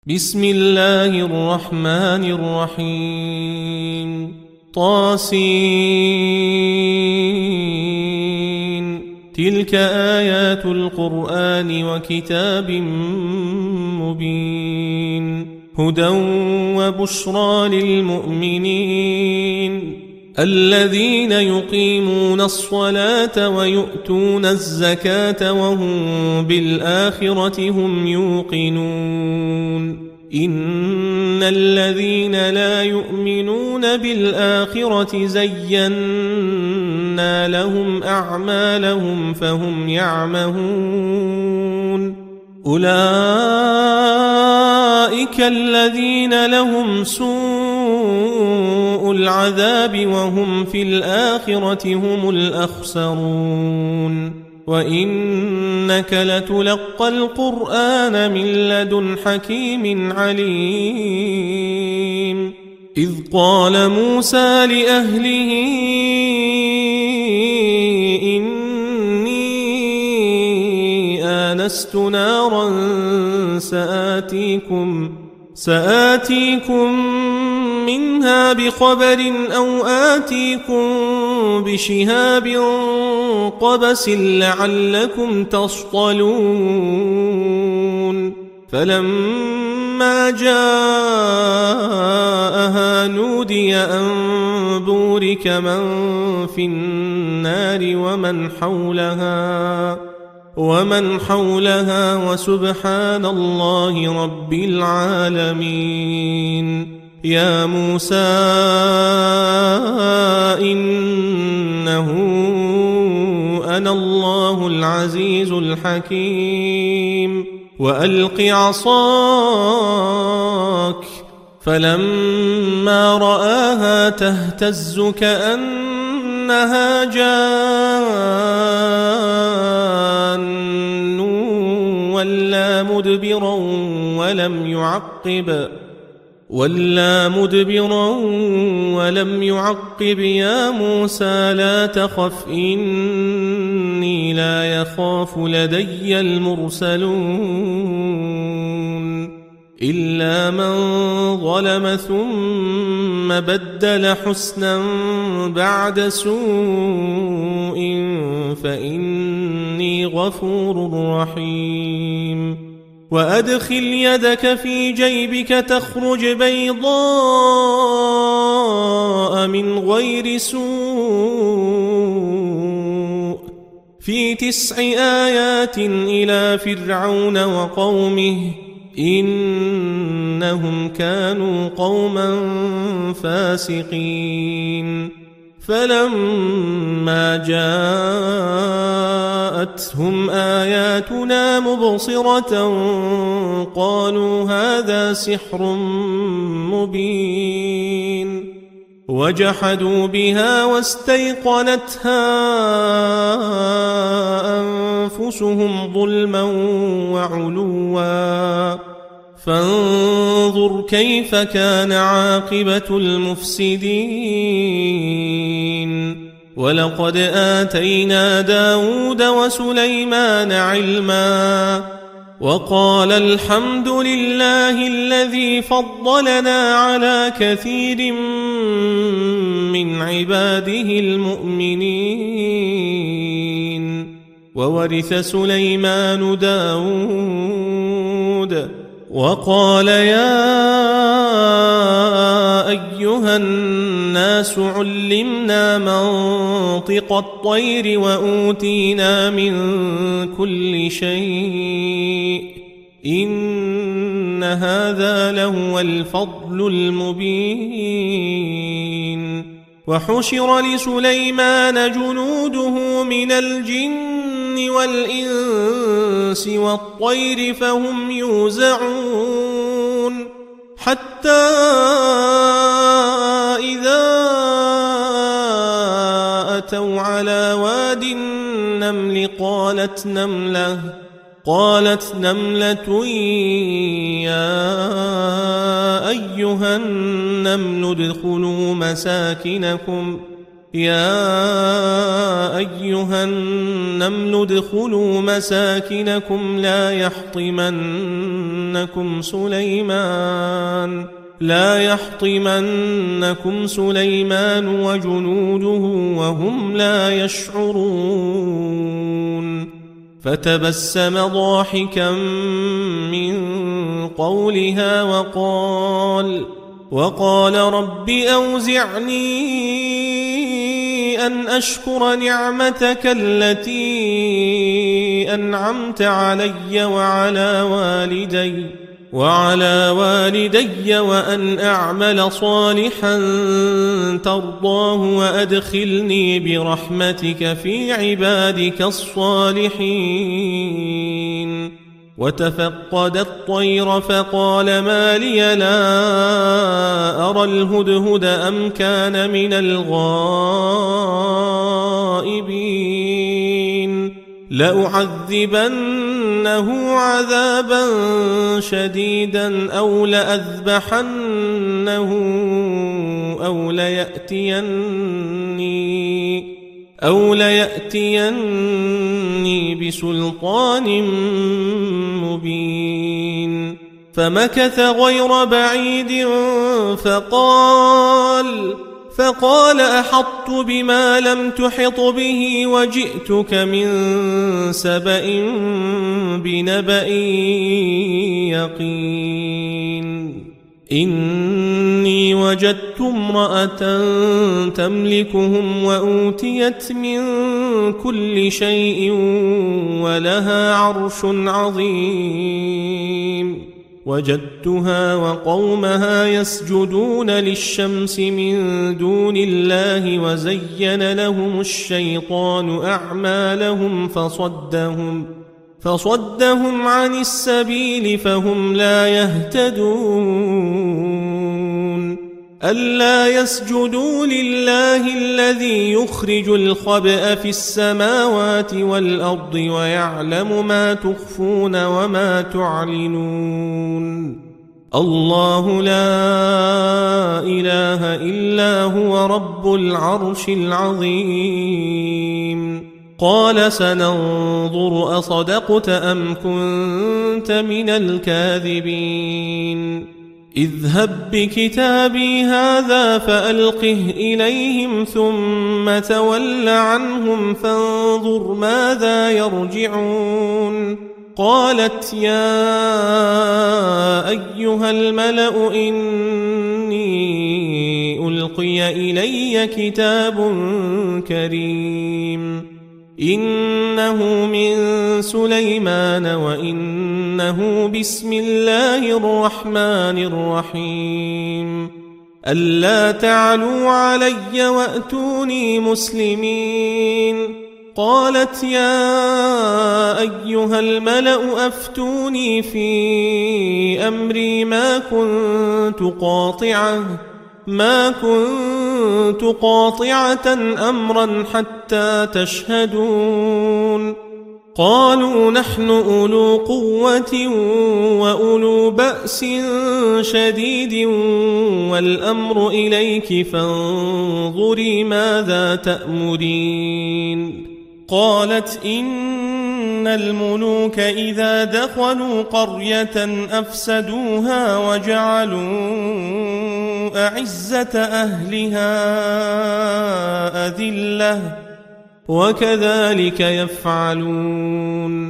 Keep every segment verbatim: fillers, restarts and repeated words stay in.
بسم الله الرحمن الرحيم طاسين تلك آيات القرآن وكتاب مبين هدى وبشرى للمؤمنين الذين يقيمون الصلاة ويؤتون الزكاة وهم بالآخرة هم يوقنون إن الذين لا يؤمنون بالآخرة زينا لهم أعمالهم فهم يعمهون أولئك الذين لهم سوء العذاب وهم في الآخرة هم الأخسرون وإنك لتلقى القرآن من لدن حكيم عليم إذ قال موسى لأهله إني آنست نارا سآتيكم سآتيكم منها بخبر أو آتيكم بشهاب قبس لعلكم تصطلون فلما جاءها نودي أن بورك من في النار ومن حولها ومن حولها وسبحان الله رب العالمين يا موسى إنه أنا الله العزيز الحكيم وألق عصاك فلما رآها تهتز كأنها جان ولا مدبرا ولم يعقب ولا مدبرا ولم يعقب يا موسى لا تخف إني لا يخاف لدي المرسلون إلا من ظلم ثم بدل حسنا بعد سوء فإني غفور رحيم وأدخل يدك في جيبك تخرج بيضاء من غير سوء في تسع آيات إلى فرعون وقومه إنهم كانوا قوما فاسقين فلما جاءتهم آياتنا مبصرة قالوا هذا سحر مبين وجحدوا بها واستيقنتها أنفسهم ظلما وعلوا فانظر كيف كان عاقبة المفسدين ولقد آتينا داود وسليمان علما وقال الحمد لله الذي فضلنا على كثير من عباده المؤمنين وورث سليمان داود وقال يا أيها الناس علمنا منطق الطير وأوتينا من كل شيء إن هذا لهو الفضل المبين وحشر لسليمان جنوده من الجن والإنس والطير فهم يوزعون حتى إذا أتوا على واد النمل قالت نملة قالت نملة يا أيها النمل ادخلوا مساكنكم يا أيها النمل ادخلوا مساكنكم لا يحطمنكم سليمان لا يحطمنكم سليمان وجنوده وهم لا يشعرون فتبسم ضاحكا من قولها وقال وقال رب أوزعني أن أشكر نعمتك التي أنعمت علي وعلى والدي وعلى والدي وأن أعمل صالحا ترضاه وأدخلني برحمتك في عبادك الصالحين وتفقد الطير فقال ما لي لا أرى الهدهد أم كان من الغائبين لأعذبنه عذابا شديدا أو لأذبحنه أو ليأتيني أو ليأتيني بسلطان مبين فمكث غير بعيد فقال فقال أحطت بما لم تحط به وجئتك من سبأ بنبأ يقين إني وجدت امرأة تملكهم وأوتيت من كل شيء ولها عرش عظيم وجدتها وقومها يسجدون للشمس من دون الله وزين لهم الشيطان أعمالهم فصدهم فصدهم عن السبيل فهم لا يهتدون ألا يسجدوا لله الذي يخرج الخبأ في السماوات والأرض ويعلم ما تخفون وما تعلنون الله لا إله إلا هو رب العرش العظيم قال سننظر أصدقت أم كنت من الكاذبين اذهب بكتابي هذا فألقه إليهم ثم تول عنهم فانظر ماذا يرجعون قالت يا أيها الملأ إني ألقي إلي كتاب كريم إنه من سليمان وإنه بسم الله الرحمن الرحيم ألا تعلوا علي وأتوني مسلمين قالت يا أيها الملأ أفتوني في أمري ما كنت قاطعة ما كنت قاطعة أمرا حتى تشهدون قالوا نحن أولو قوة وأولو بأس شديد والأمر إليك فانظري ماذا تأمرين قالت إن الملوك إذا دخلوا قرية أفسدوها وجعلوا أعزة أهلها أذلة وكذلك يفعلون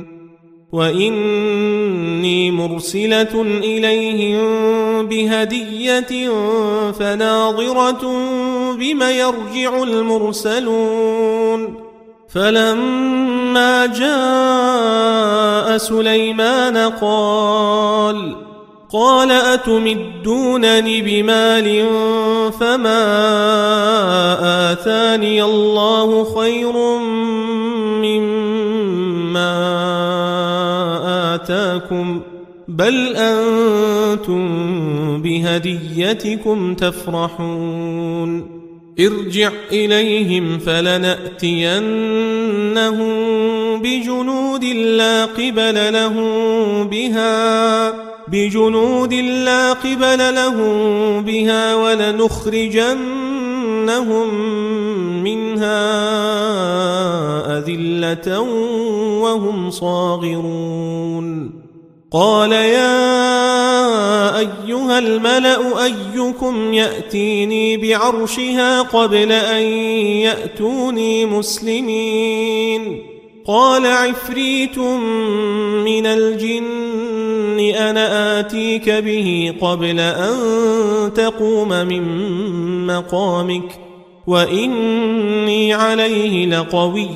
وإني مرسلة إليهم بهدية فناظرة بم يرجع المرسلون فلما جاء سليمان قال قال أتمدونني بمال فما آتاني الله خير مما آتاكم بل أنتم بهديتكم تفرحون ارجع إليهم فلنأتينهم بجنود لا قبل لهم بها بجنود لا قبل لهم بها ولنخرجنهم لنسكننهم منها أذلة وهم صاغرون قال يا أيها الملأ أيكم يأتيني بعرشها قبل أن يأتوني مسلمين قال عفريت من الجن أنا آتيك به قبل أن تقوم من مقامك وإني عليه لقوي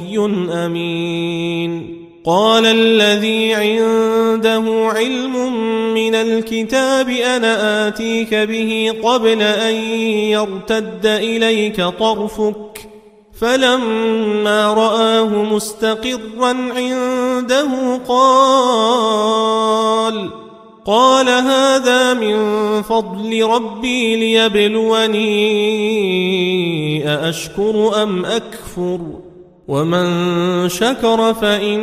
أمين قال الذي عنده علم من الكتاب أنا آتيك به قبل أن يرتد إليك طرفك فلما رآه مستقرا عنده قال قال هذا من فضل ربي ليبلوني أأشكر أم أكفر ومن شكر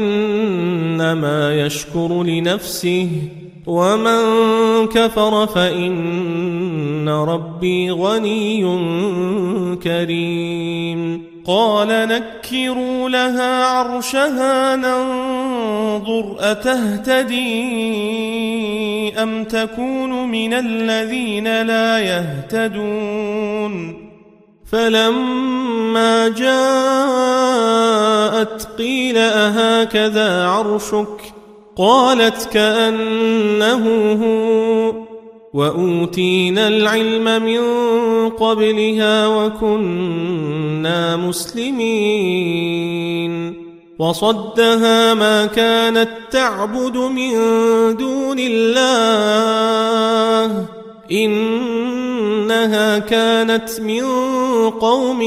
فإنما يشكر لنفسه ومن كفر فإن ربي غني كريم قال نكروا لها عرشها ننظر أتهتدي أم تكون من الذين لا يهتدون فلما جاءت قيل أهكذا عرشك قالت كأنه هو وأوتينا العلم من قبلها وكنا مسلمين وصدها ما كانت تعبد من دون الله إنها كانت من قوم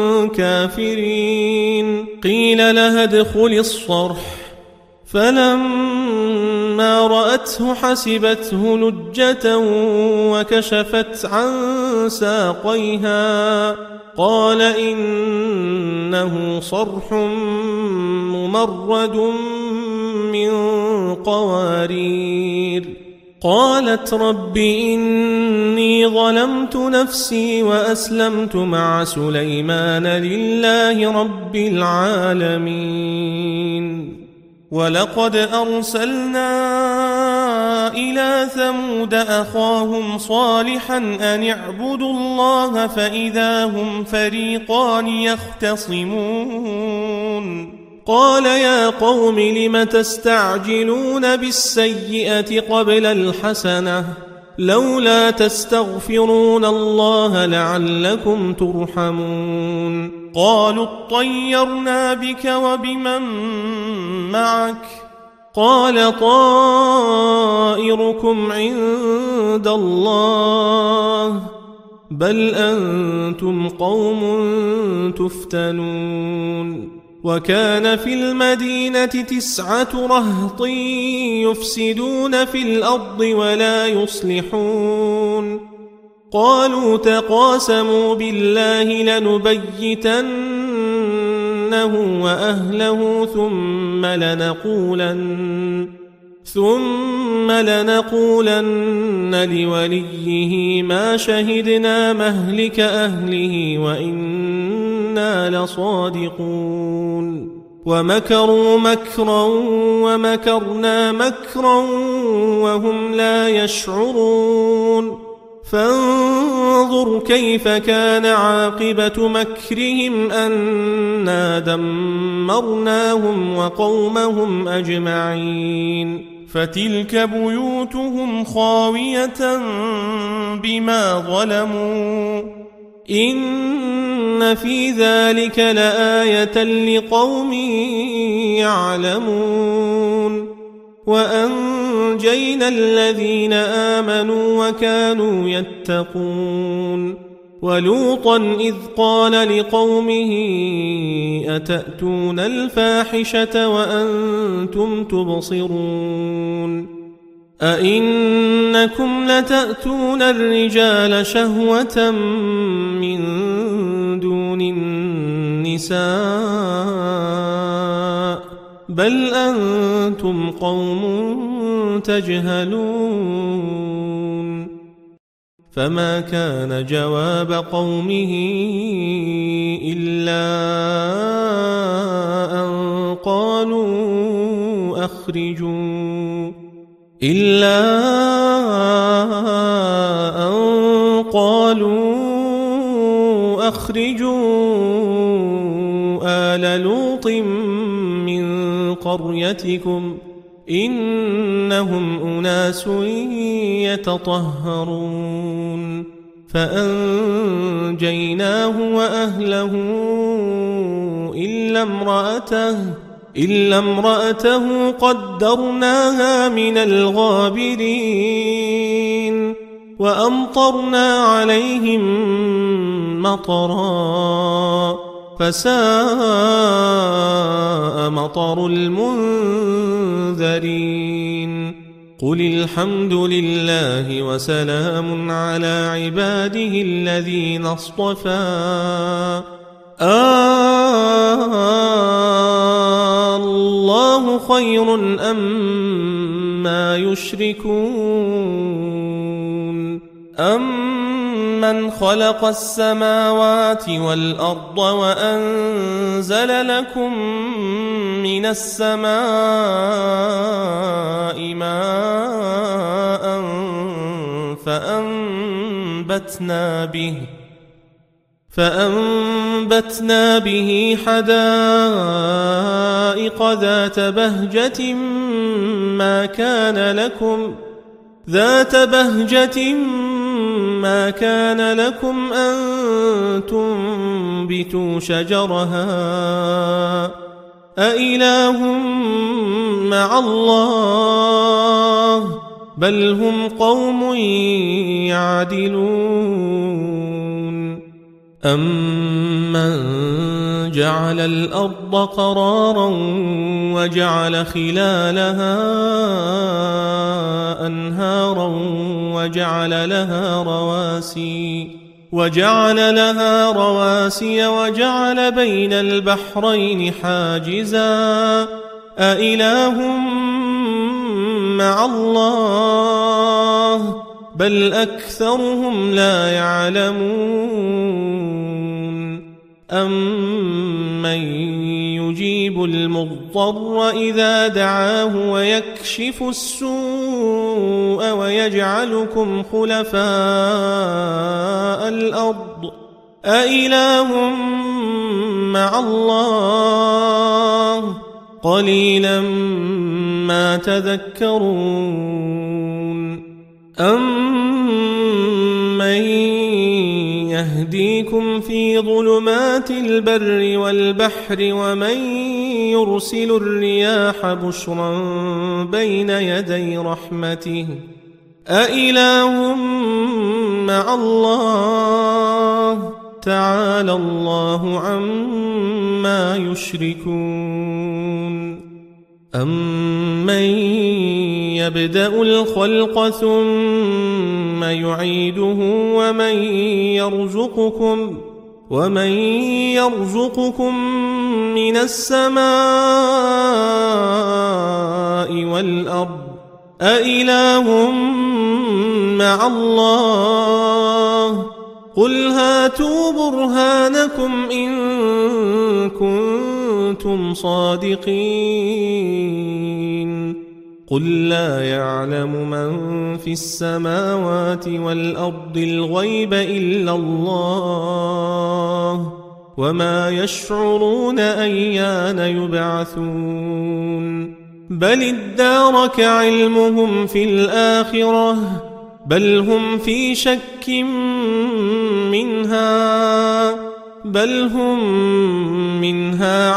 كافرين قيل لها ادخل الصرح فلما رأته حسبته لجة وكشفت عن ساقيها قال إنه صرح ممرد من قوارير قالت رب إني ظلمت نفسي وأسلمت مع سليمان لله رب العالمين ولقد أرسلنا إلى ثمود أخاهم صالحا أن اعبدوا الله فإذا هم فريقان يختصمون قال يا قوم لم تستعجلون بالسيئة قبل الحسنة لولا تستغفرون الله لعلكم ترحمون قالوا اطيرنا بك وبمن معك قال طائركم عند الله بل أنتم قوم تفتنون وكان في المدينة تسعة رهط يفسدون في الأرض ولا يصلحون قالوا تقاسموا بالله لنبيتنه وأهله ثم لنقولن ثم لنقولن لوليه ما شهدنا مهلك أهله وإنا لصادقون ومكروا مكرا ومكرنا مكرا وهم لا يشعرون فانظر كيف كان عاقبة مكرهم أنا دمرناهم وقومهم أجمعين فتلك بيوتهم خاوية بما ظلموا إن في ذلك لآية لقوم يعلمون وأنجينا الذين آمنوا وكانوا يتقون ولوطا إذ قال لقومه أتأتون الفاحشة وأنتم تبصرون أئنكم لتأتون الرجال شهوة من دون النساء بل أنتم قوم تجهلون فما كان جواب قومه إلا أن قالوا أخرجوا إلا أن قالوا أخرجوا آل لوط من قريتكم إنهم أناس يتطهرون فأنجيناه وأهله إلا امرأته إلا امرأته قدرناها من الغابرين وأمطرنا عليهم مطرا فساء مطر المنذرين قل الحمد لله وسلام على عباده الذين اصطفى آه الله خير أم ما يشركون أمن خلق السماوات والأرض وأنزل لكم من السماء ماء فأنبتنا به فأنبتنا به حدائق ذات بهجة ما كان لكم ذات بهجة ما كان لكم أن تنبتوا شجرها أإله مع الله بل هم قوم يعدلون أمن جعل الأرض قرارا وجعل خلالها أنهارا وجعل لها رواسي وجعل لها رواسي وجعل بين البحرين حاجزا أإله مع الله بل أكثرهم لا يعلمون أمن يجيب المضطر إذا دعاه ويكشف السوء ويجعلكم خلفاء الأرض أإله مع الله قليلا ما تذكرون أمن يهديكم في ظلمات البر والبحر ومن يرسل الرياح بشرا بين يدي رحمته أإله مع الله تعالى الله عما يشركون أمن يبدأ الخلق ثم يعيده ومن يرزقكم ومن يرزقكم من السماء والأرض أإله مع الله قل هاتوا برهانكم إن كنتم صادقين قل لا يعلم من في السماوات والأرض الغيب إلا الله وما يشعرون أيان يبعثون بل ادارك علمهم في الآخرة بل هم في شك منها بل هم منها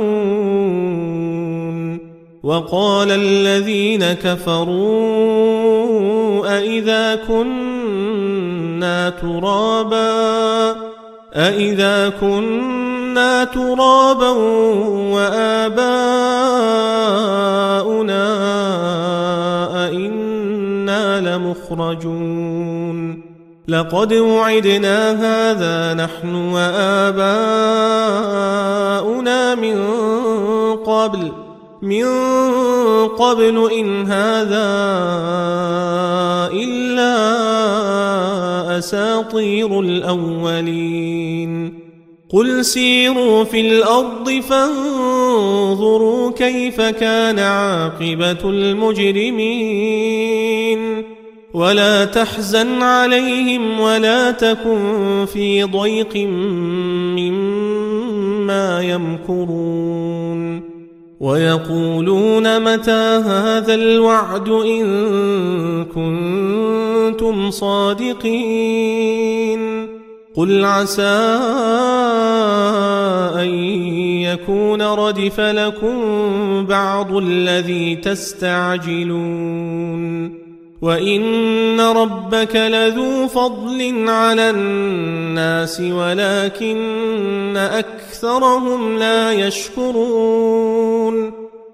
عمون وقال الذين كفروا أئذا كنا ترابا أئذا كنا ترابا وآباؤنا أئنا لمخرجون لقد وعدنا هذا نحن وآباؤنا من قبل من قبل إن هذا إلا أساطير الأولين قل سيروا في الأرض فانظروا كيف كان عاقبة المجرمين ولا تحزن عليهم ولا تكن في ضيق مما يمكرون ويقولون متى هذا الوعد إن كنتم صادقين قل عسى أن يكون ردف لكم بعض الذي تستعجلون وإن ربك لذو فضل على الناس ولكن أكثرهم لا يشكرون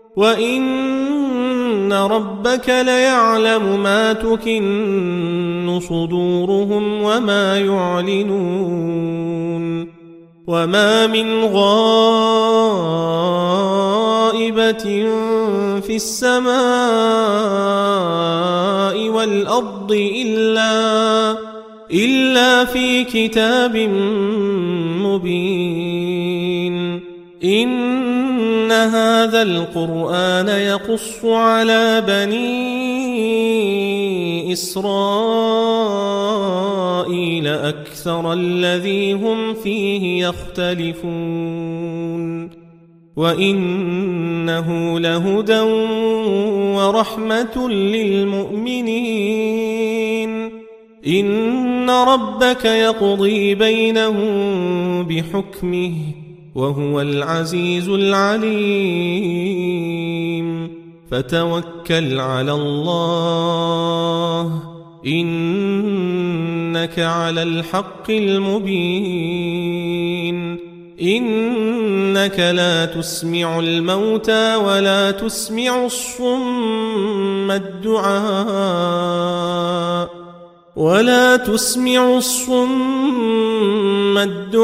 وإن ربك ليعلم ما تكن صدورهم وما يعلنون وما من غائبة في السماء والأرض إلا, إلا في كتاب مبين إن هذا القرآن يقص على بني إسرائيل أكثر الذي هم فيه يختلفون وإنه لهدى ورحمة للمؤمنين إن ربك يقضي بينهم بحكمه وهو العزيز العليم فتوكل على الله إنك على الحق المبين إنك لا تسمع الموتى ولا تسمع الصم الدعاء ولا تسمع الصم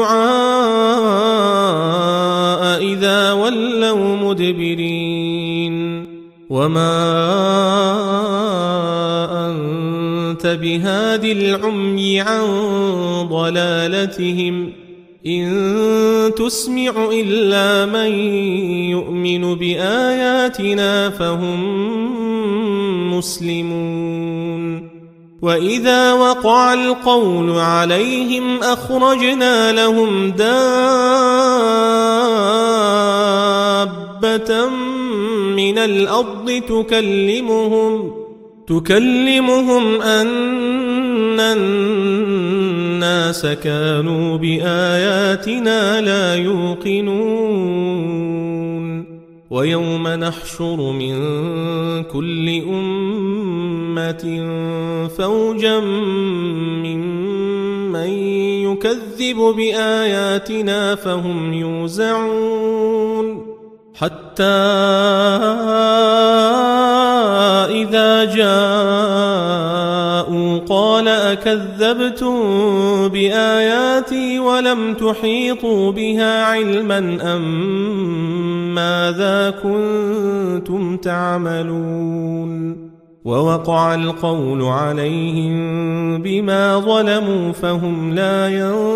الدعاء إذا ولوا مدبرين وما أنت بهاد العمي عن ضلالتهم إن تسمع إلا من يؤمن بآياتنا فهم مسلمون وإذا وقع القول عليهم أخرجنا لهم دابة من الأرض تكلمهم تكلمهم أن الناس كانوا بآياتنا لا يوقنون ويوم نحشر من كل أمة فوجا ممن يكذب بآياتنا فهم يوزعون حتى إذا جاءوا قال أكذبتم بآياتي ولم تحيطوا بها علما أم ماذا كنتم تعملون ووقع القول عليهم بما ظلموا فهم لا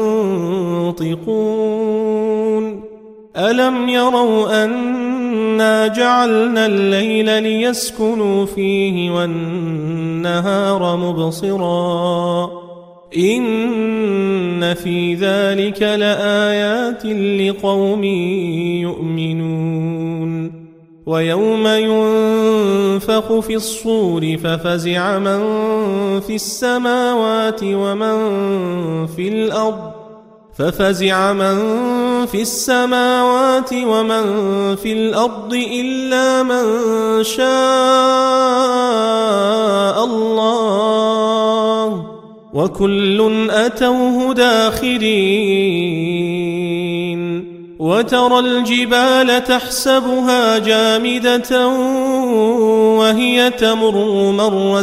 ينطقون ألم يروا أنا جعلنا الليل ليسكنوا فيه والنهار مبصرا إن في ذلك لآيات لقوم يؤمنون ويوم ينفخ في الصور ففزع من في السماوات ومن في الأرض ففزع من في السماوات ومن في الأرض إلا من شاء الله وكل أتوه داخرين وترى الجبال تحسبها جامدة وهي تمر مر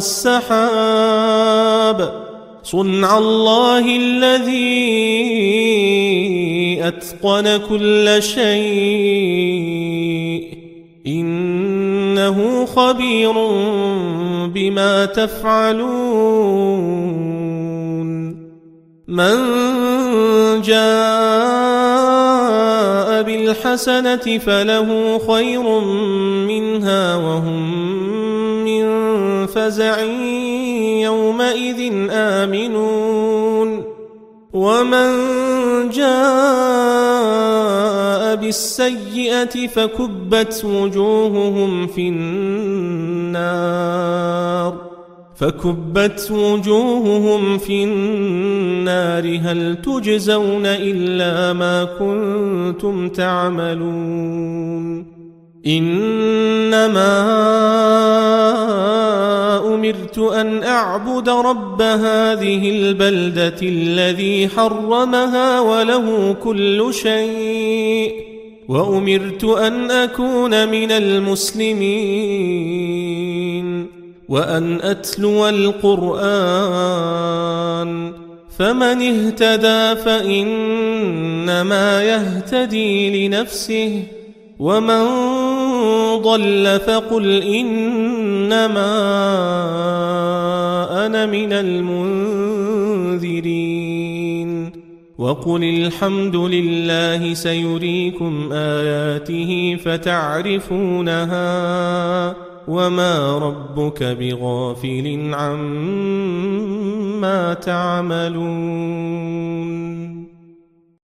السحاب صنع الله الذي أتقن كل شيء إنه خبير بما تفعلون. من جاء بالحسنة فله خير منها وهم من فزع يومئذ آمنون ومن جاء بالسيئة فكبت وجوههم في النار فكبت وجوههم في النار هل تجزون إلا ما كنتم تعملون إنما أمرت أن أعبد رب هذه البلدة الذي حرمها وله كل شيء وأمرت أن أكون من المسلمين وأن أتلو القرآن فمن اهتدى فإنما يهتدي لنفسه ومن ضل فقل إنما أنا من المنذرين وقل الحمد لله سيريكم آياته فتعرفونها وما ربك بغافل عما تعملون